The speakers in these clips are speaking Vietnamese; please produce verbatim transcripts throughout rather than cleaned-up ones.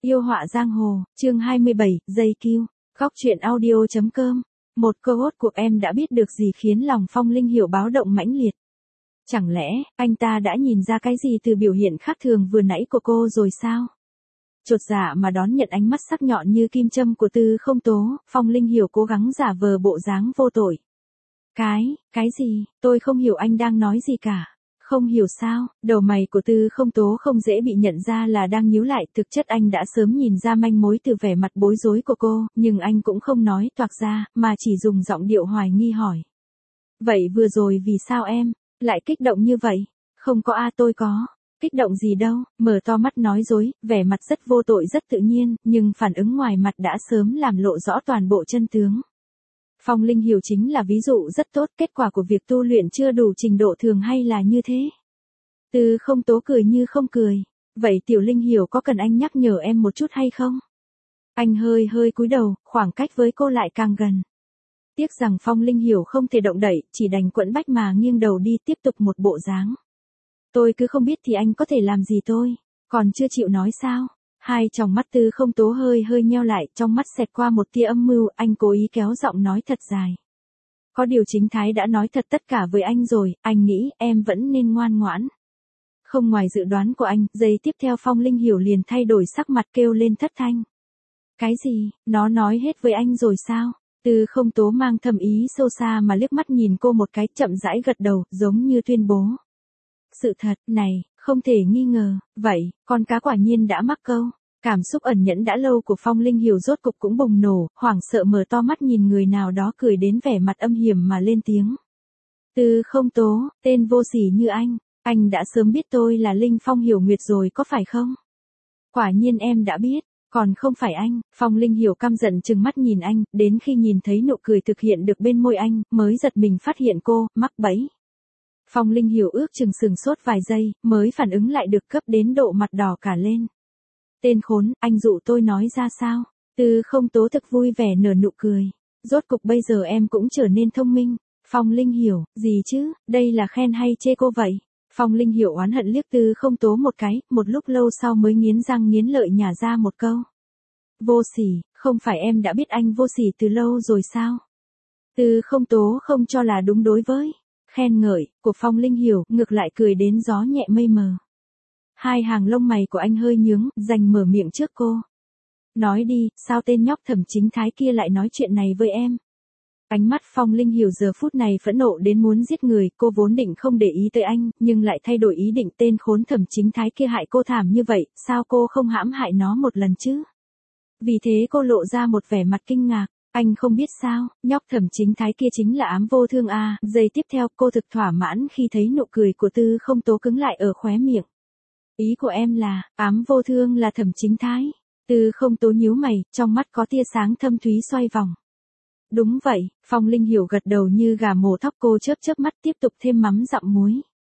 Yêu họa giang hồ, chương hai mươi bảy, dây kiu, góc truyện audio.com. Một câu hốt cuộc em đã biết được gì khiến lòng Phong Linh Hiểu báo động mãnh liệt. Chẳng lẽ, anh ta đã nhìn ra cái gì từ biểu hiện khác thường vừa nãy của cô rồi sao? Chột dạ mà đón nhận ánh mắt sắc nhọn như kim châm của Tư Không Tố, Phong Linh Hiểu cố gắng giả vờ bộ dáng vô tội. Cái, cái gì, tôi không hiểu anh đang nói gì cả. Không hiểu sao, đầu mày của Tư Không Tố không dễ bị nhận ra là đang nhíu lại, thực chất anh đã sớm nhìn ra manh mối từ vẻ mặt bối rối của cô, nhưng anh cũng không nói toạc ra, mà chỉ dùng giọng điệu hoài nghi hỏi. Vậy vừa rồi vì sao em lại kích động như vậy? Không có a tôi có. Kích động gì đâu, mở to mắt nói dối, vẻ mặt rất vô tội rất tự nhiên, nhưng phản ứng ngoài mặt đã sớm làm lộ rõ toàn bộ chân tướng. Phong Linh Hiểu chính là ví dụ rất tốt, kết quả của việc tu luyện chưa đủ trình độ thường hay là như thế. Tư Không Tố cười như không cười. Vậy Tiểu Linh Hiểu có cần anh nhắc nhở em một chút hay không? Anh hơi hơi cúi đầu, khoảng cách với cô lại càng gần. Tiếc rằng Phong Linh Hiểu không thể động đậy, chỉ đành quẫn bách mà nghiêng đầu đi tiếp tục một bộ dáng. Tôi cứ không biết thì anh có thể làm gì tôi, còn chưa chịu nói sao? Hai tròng mắt Tư Không Tố hơi hơi nheo lại, trong mắt xẹt qua một tia âm mưu, anh cố ý kéo giọng nói thật dài. Có điều chính Thái đã nói thật tất cả với anh rồi, anh nghĩ em vẫn nên ngoan ngoãn. Không ngoài dự đoán của anh, giây tiếp theo Phong Linh Hiểu liền thay đổi sắc mặt kêu lên thất thanh. Cái gì, nó nói hết với anh rồi sao? Tư Không Tố mang thầm ý sâu xa mà liếc mắt nhìn cô một cái, chậm rãi gật đầu, giống như tuyên bố. Sự thật, này, không thể nghi ngờ, vậy, con cá quả nhiên đã mắc câu. Cảm xúc ẩn nhẫn đã lâu của Phong Linh Hiểu rốt cục cũng bùng nổ, hoảng sợ mở to mắt nhìn người nào đó cười đến vẻ mặt âm hiểm mà lên tiếng. Tư Không Tố, tên vô sỉ như anh, anh đã sớm biết tôi là Linh Phong Hiểu Nguyệt rồi có phải không? Quả nhiên em đã biết, còn không phải anh. Phong Linh Hiểu căm giận trừng mắt nhìn anh, đến khi nhìn thấy nụ cười thực hiện được bên môi anh, mới giật mình phát hiện cô, mắc bẫy. Phong Linh Hiểu ước chừng sừng sốt vài giây, mới phản ứng lại được, cấp đến độ mặt đỏ cả lên. Tên khốn, anh dụ tôi nói ra sao? Tư Không Tố thực vui vẻ nở nụ cười. Rốt cục bây giờ em cũng trở nên thông minh. Phong Linh Hiểu, gì chứ, đây là khen hay chê cô vậy? Phong Linh Hiểu oán hận liếc Tư Không Tố một cái, một lúc lâu sau mới nghiến răng nghiến lợi nhả ra một câu. Vô sỉ, không phải em đã biết anh vô sỉ từ lâu rồi sao? Tư Không Tố không cho là đúng đối với khen ngợi của Phong Linh Hiểu, ngược lại cười đến gió nhẹ mây mờ. Hai hàng lông mày của anh hơi nhướng, dành mở miệng trước cô. Nói đi, sao tên nhóc Thẩm Chính Thái kia lại nói chuyện này với em? Ánh mắt Phong Linh Hiểu giờ phút này phẫn nộ đến muốn giết người, cô vốn định không để ý tới anh, nhưng lại thay đổi ý định, tên khốn Thẩm Chính Thái kia hại cô thảm như vậy, sao cô không hãm hại nó một lần chứ? Vì thế cô lộ ra một vẻ mặt kinh ngạc. Anh không biết sao, nhóc Thẩm Chính Thái kia chính là Ám Vô Thương à? Giây tiếp theo cô thực thỏa mãn khi thấy nụ cười của Tư Không Tố cứng lại ở khóe miệng. Ý của em là, Ám Vô Thương là Thẩm Chính Thái? Tư Không Tố nhíu mày, trong mắt có tia sáng thâm thúy xoay vòng. Đúng vậy, Phong Linh Hiểu gật đầu như gà mổ thóc, cô chớp chớp mắt tiếp tục thêm mắm dặm muối.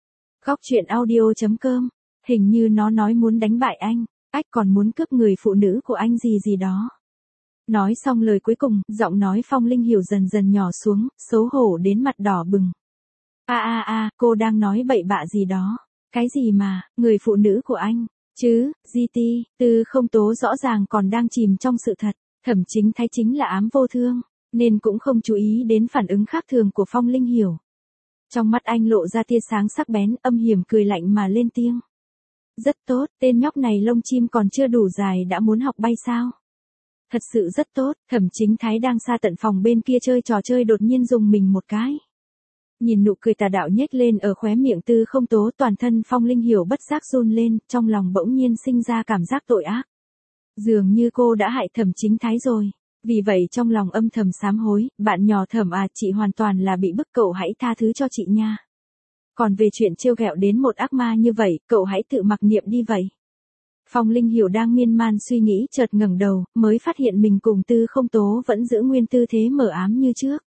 Góc truyện audio.com, hình như nó nói muốn đánh bại anh, ách còn muốn cướp người phụ nữ của anh gì gì đó. Nói xong lời cuối cùng, giọng nói Phong Linh Hiểu dần dần nhỏ xuống, xấu hổ đến mặt đỏ bừng. A a a, cô đang nói bậy bạ gì đó? Cái gì mà, người phụ nữ của anh? Chứ, giê tê, Tư Không Tố rõ ràng còn đang chìm trong sự thật, Thẩm Chính Thái chính là Ám Vô Thương, nên cũng không chú ý đến phản ứng khác thường của Phong Linh Hiểu. Trong mắt anh lộ ra tia sáng sắc bén, âm hiểm cười lạnh mà lên tiếng. Rất tốt, tên nhóc này lông chim còn chưa đủ dài đã muốn học bay sao? Thật sự rất tốt, Thẩm Chính Thái đang xa tận phòng bên kia chơi trò chơi đột nhiên dùng mình một cái. Nhìn nụ cười tà đạo nhếch lên ở khóe miệng Tư Không Tố, toàn thân Phong Linh Hiểu bất giác run lên, trong lòng bỗng nhiên sinh ra cảm giác tội ác. Dường như cô đã hại Thẩm Chính Thái rồi. Vì vậy trong lòng âm thầm sám hối, bạn nhỏ Thẩm à, chị hoàn toàn là bị bức, cậu hãy tha thứ cho chị nha. Còn về chuyện trêu ghẹo đến một ác ma như vậy, cậu hãy tự mặc niệm đi vậy. Phong Linh Hiểu đang miên man suy nghĩ, chợt ngẩng đầu, mới phát hiện mình cùng Tư Không Tố vẫn giữ nguyên tư thế mờ ám như trước.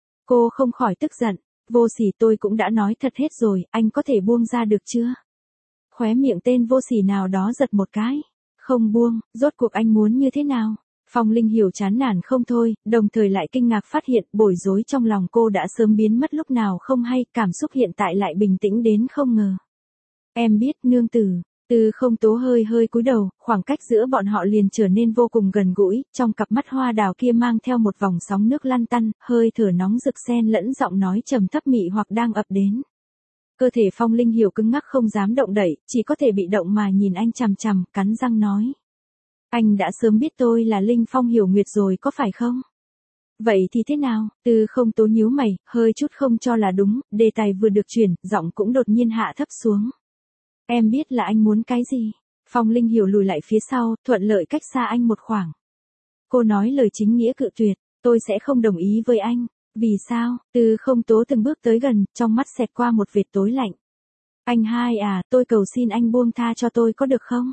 Cô không khỏi tức giận, vô sỉ, tôi cũng đã nói thật hết rồi, anh có thể buông ra được chưa? Khóe miệng tên vô sỉ nào đó giật một cái. Không buông, rốt cuộc anh muốn như thế nào? Phong Linh Hiểu chán nản không thôi, đồng thời lại kinh ngạc phát hiện bối rối trong lòng cô đã sớm biến mất lúc nào không hay, cảm xúc hiện tại lại bình tĩnh đến không ngờ. Em biết, nương tử. Tư Không Tố hơi hơi cúi đầu, khoảng cách giữa bọn họ liền trở nên vô cùng gần gũi, trong cặp mắt hoa đào kia mang theo một vòng sóng nước lăn tăn, hơi thở nóng rực xen lẫn giọng nói trầm thấp mị hoặc đang ập đến. Cơ thể Phong Linh Hiểu cứng ngắc không dám động đậy, chỉ có thể bị động mà nhìn anh chằm chằm, cắn răng nói. Anh đã sớm biết tôi là Linh Phong Hiểu Nguyệt rồi có phải không? Vậy thì thế nào? Tư Không Tố nhíu mày, hơi chút không cho là đúng, đề tài vừa được chuyển, giọng cũng đột nhiên hạ thấp xuống. Em biết là anh muốn cái gì? Phong Linh Hiểu lùi lại phía sau, thuận lợi cách xa anh một khoảng. Cô nói lời chính nghĩa cự tuyệt, tôi sẽ không đồng ý với anh. Vì sao? Tư Không Tố từng bước tới gần, trong mắt xẹt qua một vệt tối lạnh. Anh hai à, tôi cầu xin anh buông tha cho tôi có được không?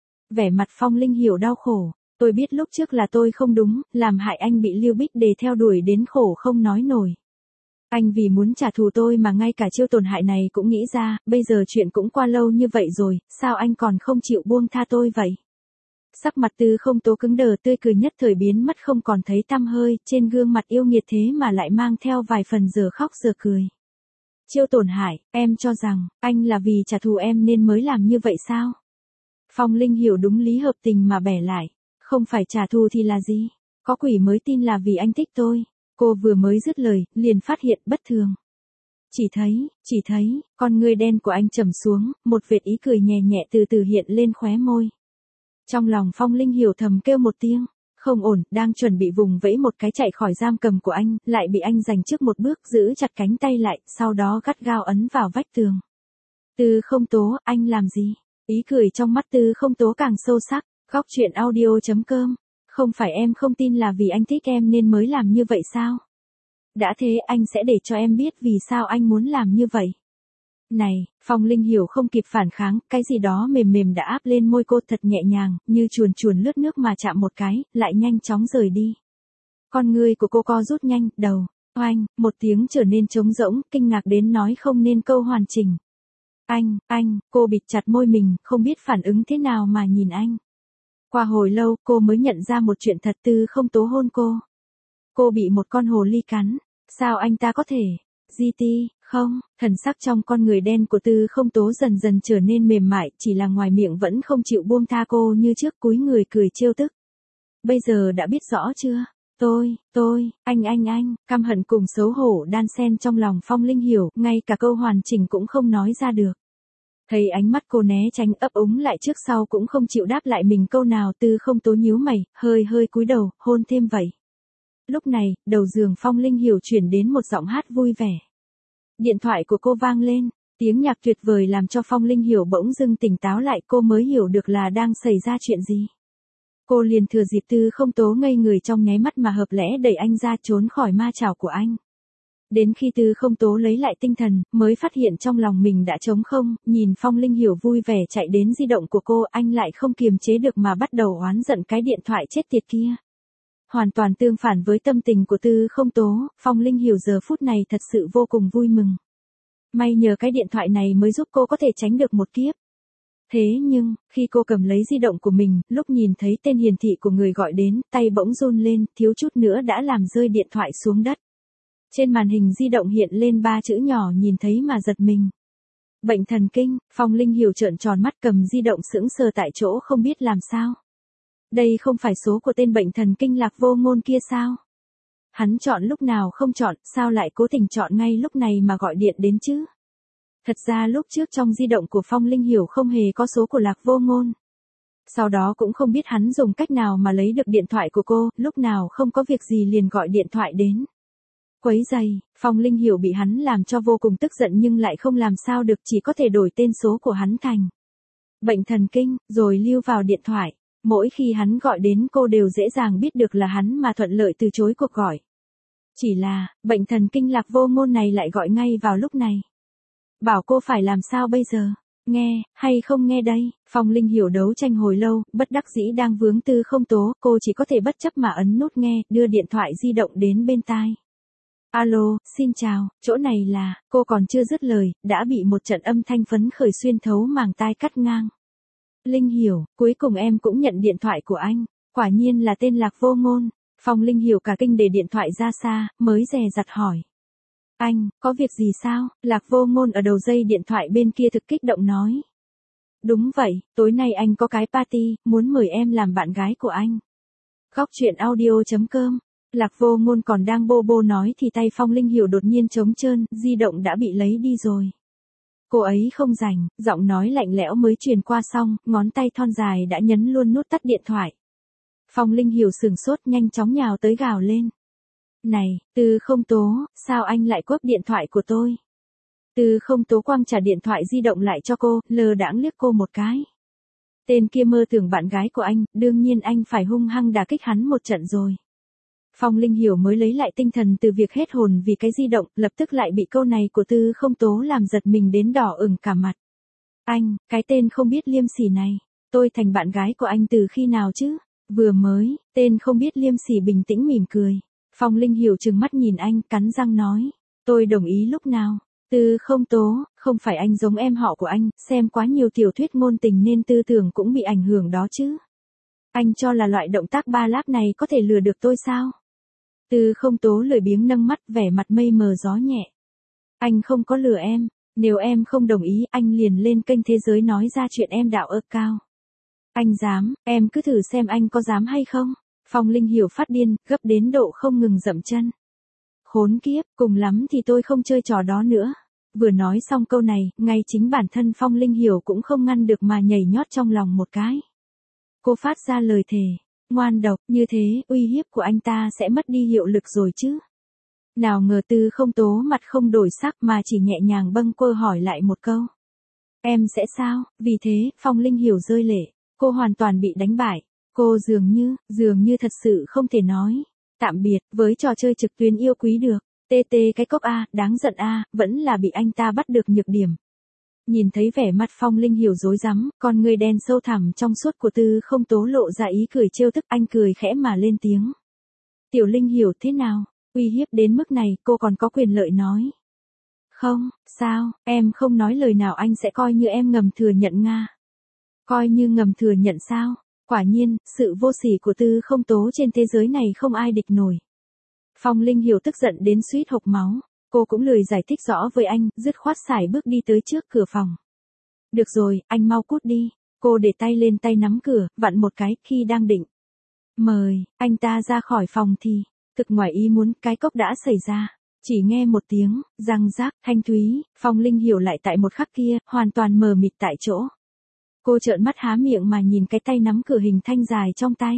Vẻ mặt Phong Linh Hiểu đau khổ. Tôi biết lúc trước là tôi không đúng, làm hại anh bị Lưu Bích Đề theo đuổi đến khổ không nói nổi. Anh vì muốn trả thù tôi mà ngay cả chiêu tổn hại này cũng nghĩ ra, bây giờ chuyện cũng qua lâu như vậy rồi, sao anh còn không chịu buông tha tôi vậy? Sắc mặt Tư Không Tố cứng đờ, tươi cười nhất thời biến mất không còn thấy tăm hơi, trên gương mặt yêu nghiệt thế mà lại mang theo vài phần giờ khóc giờ cười. Chiêu tổn hại, em cho rằng, anh là vì trả thù em nên mới làm như vậy sao? Phong Linh Hiểu đúng lý hợp tình mà bẻ lại. Không phải trả thù thì là gì? Có quỷ mới tin là vì anh thích tôi. Cô vừa mới dứt lời, liền phát hiện bất thường. Chỉ thấy, chỉ thấy, con ngươi đen của anh trầm xuống, một vệt ý cười nhẹ nhẹ từ từ hiện lên khóe môi. Trong lòng Phong Linh Hiểu thầm kêu một tiếng, không ổn, đang chuẩn bị vùng vẫy một cái chạy khỏi giam cầm của anh, lại bị anh giành trước một bước giữ chặt cánh tay lại, sau đó gắt gao ấn vào vách tường. Tư Không Tố, anh làm gì? Ý cười trong mắt Tư Không Tố càng sâu sắc. Góc truyện audio chấm com. Không phải em không tin là vì anh thích em nên mới làm như vậy sao? Đã thế anh sẽ để cho em biết vì sao anh muốn làm như vậy. Này, Phong Linh Hiểu không kịp phản kháng, cái gì đó mềm mềm đã áp lên môi cô thật nhẹ nhàng, như chuồn chuồn lướt nước mà chạm một cái, lại nhanh chóng rời đi. Con ngươi của cô co rút nhanh, đầu, oanh, một tiếng trở nên trống rỗng, kinh ngạc đến nói không nên câu hoàn chỉnh. Anh, anh, cô bịt chặt môi mình, không biết phản ứng thế nào mà nhìn anh. Qua hồi lâu, cô mới nhận ra một chuyện thật. Tư Không Tố hôn cô. Cô bị một con hồ ly cắn. Sao anh ta có thể? giê tê, không, thần sắc trong con người đen của Tư Không Tố dần dần trở nên mềm mại, chỉ là ngoài miệng vẫn không chịu buông tha cô như trước, cúi người cười trêu tức. Bây giờ đã biết rõ chưa? Tôi, tôi, anh anh anh, căm hận cùng xấu hổ đan xen trong lòng Phong Linh Hiểu, ngay cả câu hoàn chỉnh cũng không nói ra được. Thấy ánh mắt cô né tránh ấp úng lại trước sau cũng không chịu đáp lại mình câu nào, Tư Không Tố nhíu mày, hơi hơi cúi đầu, hôn thêm vậy. Lúc này, đầu giường Phong Linh Hiểu chuyển đến một giọng hát vui vẻ. Điện thoại của cô vang lên, tiếng nhạc tuyệt vời làm cho Phong Linh Hiểu bỗng dưng tỉnh táo lại, cô mới hiểu được là đang xảy ra chuyện gì. Cô liền thừa dịp Tư Không Tố ngây người trong nháy mắt mà hợp lẽ đẩy anh ra trốn khỏi ma chảo của anh. Đến khi Tư Không Tố lấy lại tinh thần, mới phát hiện trong lòng mình đã trống không, nhìn Phong Linh Hiểu vui vẻ chạy đến di động của cô, anh lại không kiềm chế được mà bắt đầu oán giận cái điện thoại chết tiệt kia. Hoàn toàn tương phản với tâm tình của Tư Không Tố, Phong Linh Hiểu giờ phút này thật sự vô cùng vui mừng. May nhờ cái điện thoại này mới giúp cô có thể tránh được một kiếp. Thế nhưng, khi cô cầm lấy di động của mình, lúc nhìn thấy tên hiển thị của người gọi đến, tay bỗng run lên, thiếu chút nữa đã làm rơi điện thoại xuống đất. Trên màn hình di động hiện lên ba chữ nhỏ nhìn thấy mà giật mình. Bệnh thần kinh. Phong Linh Hiểu trợn tròn mắt cầm di động sững sờ tại chỗ không biết làm sao. Đây không phải số của tên bệnh thần kinh Lạc Vô Ngôn kia sao? Hắn chọn lúc nào không chọn, sao lại cố tình chọn ngay lúc này mà gọi điện đến chứ? Thật ra lúc trước trong di động của Phong Linh Hiểu không hề có số của Lạc Vô Ngôn. Sau đó cũng không biết hắn dùng cách nào mà lấy được điện thoại của cô, lúc nào không có việc gì liền gọi điện thoại đến. Quấy giày, Phong Linh Hiểu bị hắn làm cho vô cùng tức giận nhưng lại không làm sao được, chỉ có thể đổi tên số của hắn thành bệnh thần kinh, rồi lưu vào điện thoại. Mỗi khi hắn gọi đến cô đều dễ dàng biết được là hắn mà thuận lợi từ chối cuộc gọi. Chỉ là, bệnh thần kinh Lạc Vô Ngôn này lại gọi ngay vào lúc này. Bảo cô phải làm sao bây giờ? Nghe, hay không nghe đây? Phong Linh Hiểu đấu tranh hồi lâu, bất đắc dĩ đang vướng Tư Không Tố, cô chỉ có thể bất chấp mà ấn nút nghe, đưa điện thoại di động đến bên tai. Alo, xin chào, chỗ này là, cô còn chưa dứt lời, đã bị một trận âm thanh phấn khởi xuyên thấu màng tai cắt ngang. Linh Hiểu, cuối cùng em cũng nhận điện thoại của anh, quả nhiên là tên Lạc Vô Ngôn. Phong Linh Hiểu cả kinh để điện thoại ra xa, mới dè dặt hỏi. Anh, có việc gì sao? Lạc Vô Ngôn ở đầu dây điện thoại bên kia thực kích động nói. đúng vậy, tối nay anh có cái party, muốn mời em làm bạn gái của anh. Góc truyện audio.com. Lạc Vô Ngôn còn đang bô bô nói thì tay Phong Linh Hiểu đột nhiên trống trơn, di động đã bị lấy đi rồi. Cô ấy không rảnh, giọng nói lạnh lẽo mới truyền qua xong, ngón tay thon dài đã nhấn luôn nút tắt điện thoại. Phong Linh Hiểu sửng sốt nhanh chóng nhào tới gào lên. Này, Tư Không Tố, sao anh lại cướp điện thoại của tôi? Tư Không Tố quăng trả điện thoại di động lại cho cô, lơ đãng liếc cô một cái. Tên kia mơ tưởng bạn gái của anh, đương nhiên anh phải hung hăng đả kích hắn một trận rồi. Phong Linh Hiểu mới lấy lại tinh thần từ việc hết hồn vì cái di động, lập tức lại bị câu này của Tư Không Tố làm giật mình đến đỏ ửng cả mặt. Anh, cái tên không biết liêm sỉ này, tôi thành bạn gái của anh từ khi nào chứ? Vừa mới, tên không biết liêm sỉ bình tĩnh mỉm cười. Phong Linh Hiểu trừng mắt nhìn anh, cắn răng nói, tôi đồng ý lúc nào? Tư Không Tố, không phải anh giống em họ của anh, xem quá nhiều tiểu thuyết ngôn tình nên tư tưởng cũng bị ảnh hưởng đó chứ. Anh cho là loại động tác ba láp này có thể lừa được tôi sao? Tư Không Tố lười biếng nâng mắt, vẻ mặt mây mờ gió nhẹ. Anh không có lừa em, nếu em không đồng ý anh liền lên kênh Thế Giới nói ra chuyện em đạo ơ cao. Anh dám, em cứ thử xem anh có dám hay không? Phong Linh Hiểu phát điên, gấp đến độ không ngừng dậm chân. Khốn kiếp, cùng lắm thì tôi không chơi trò đó nữa. Vừa nói xong câu này, ngay chính bản thân Phong Linh Hiểu cũng không ngăn được mà nhảy nhót trong lòng một cái. Cô phát ra lời thề, ngoan độc, như thế, uy hiếp của anh ta sẽ mất đi hiệu lực rồi chứ. Nào ngờ Tư Không Tố mặt không đổi sắc mà chỉ nhẹ nhàng bâng quơ hỏi lại một câu. Em sẽ sao? Vì thế, Phong Linh Hiểu rơi lệ, cô hoàn toàn bị đánh bại. Cô dường như, dường như thật sự không thể nói tạm biệt với trò chơi trực tuyến yêu quý được. Tê tê cái cốc A, đáng giận A, vẫn là bị anh ta bắt được nhược điểm. Nhìn thấy vẻ mặt Phong Linh Hiểu rối rắm, con người đen sâu thẳm trong suốt của Tư Không Tố lộ ra ý cười trêu tức, anh cười khẽ mà lên tiếng. Tiểu Linh Hiểu thế nào? Uy hiếp đến mức này, cô còn có quyền lợi nói. Không, sao, em không nói lời nào anh sẽ coi như em ngầm thừa nhận Nga. Coi như ngầm thừa nhận sao? Quả nhiên, sự vô sỉ của Tư Không Tố trên thế giới này không ai địch nổi. Phong Linh Hiểu tức giận đến suýt hộc máu. Cô cũng lười giải thích rõ với anh, dứt khoát sải bước đi tới trước cửa phòng. Được rồi, anh mau cút đi. Cô để tay lên tay nắm cửa, vặn một cái, khi đang định mời anh ta ra khỏi phòng thì, thực ngoài ý muốn, cái cốc đã xảy ra. Chỉ nghe một tiếng, răng rác, thanh thúy, Phong Linh Hiểu lại tại một khắc kia, hoàn toàn mờ mịt tại chỗ. Cô trợn mắt há miệng mà nhìn cái tay nắm cửa hình thanh dài trong tay.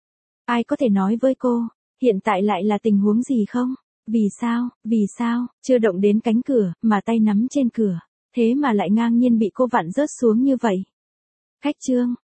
Ai có thể nói với cô, hiện tại lại là tình huống gì không? Vì sao, vì sao, chưa động đến cánh cửa, mà tay nắm trên cửa, thế mà lại ngang nhiên bị cô vặn rớt xuống như vậy? Cách chương.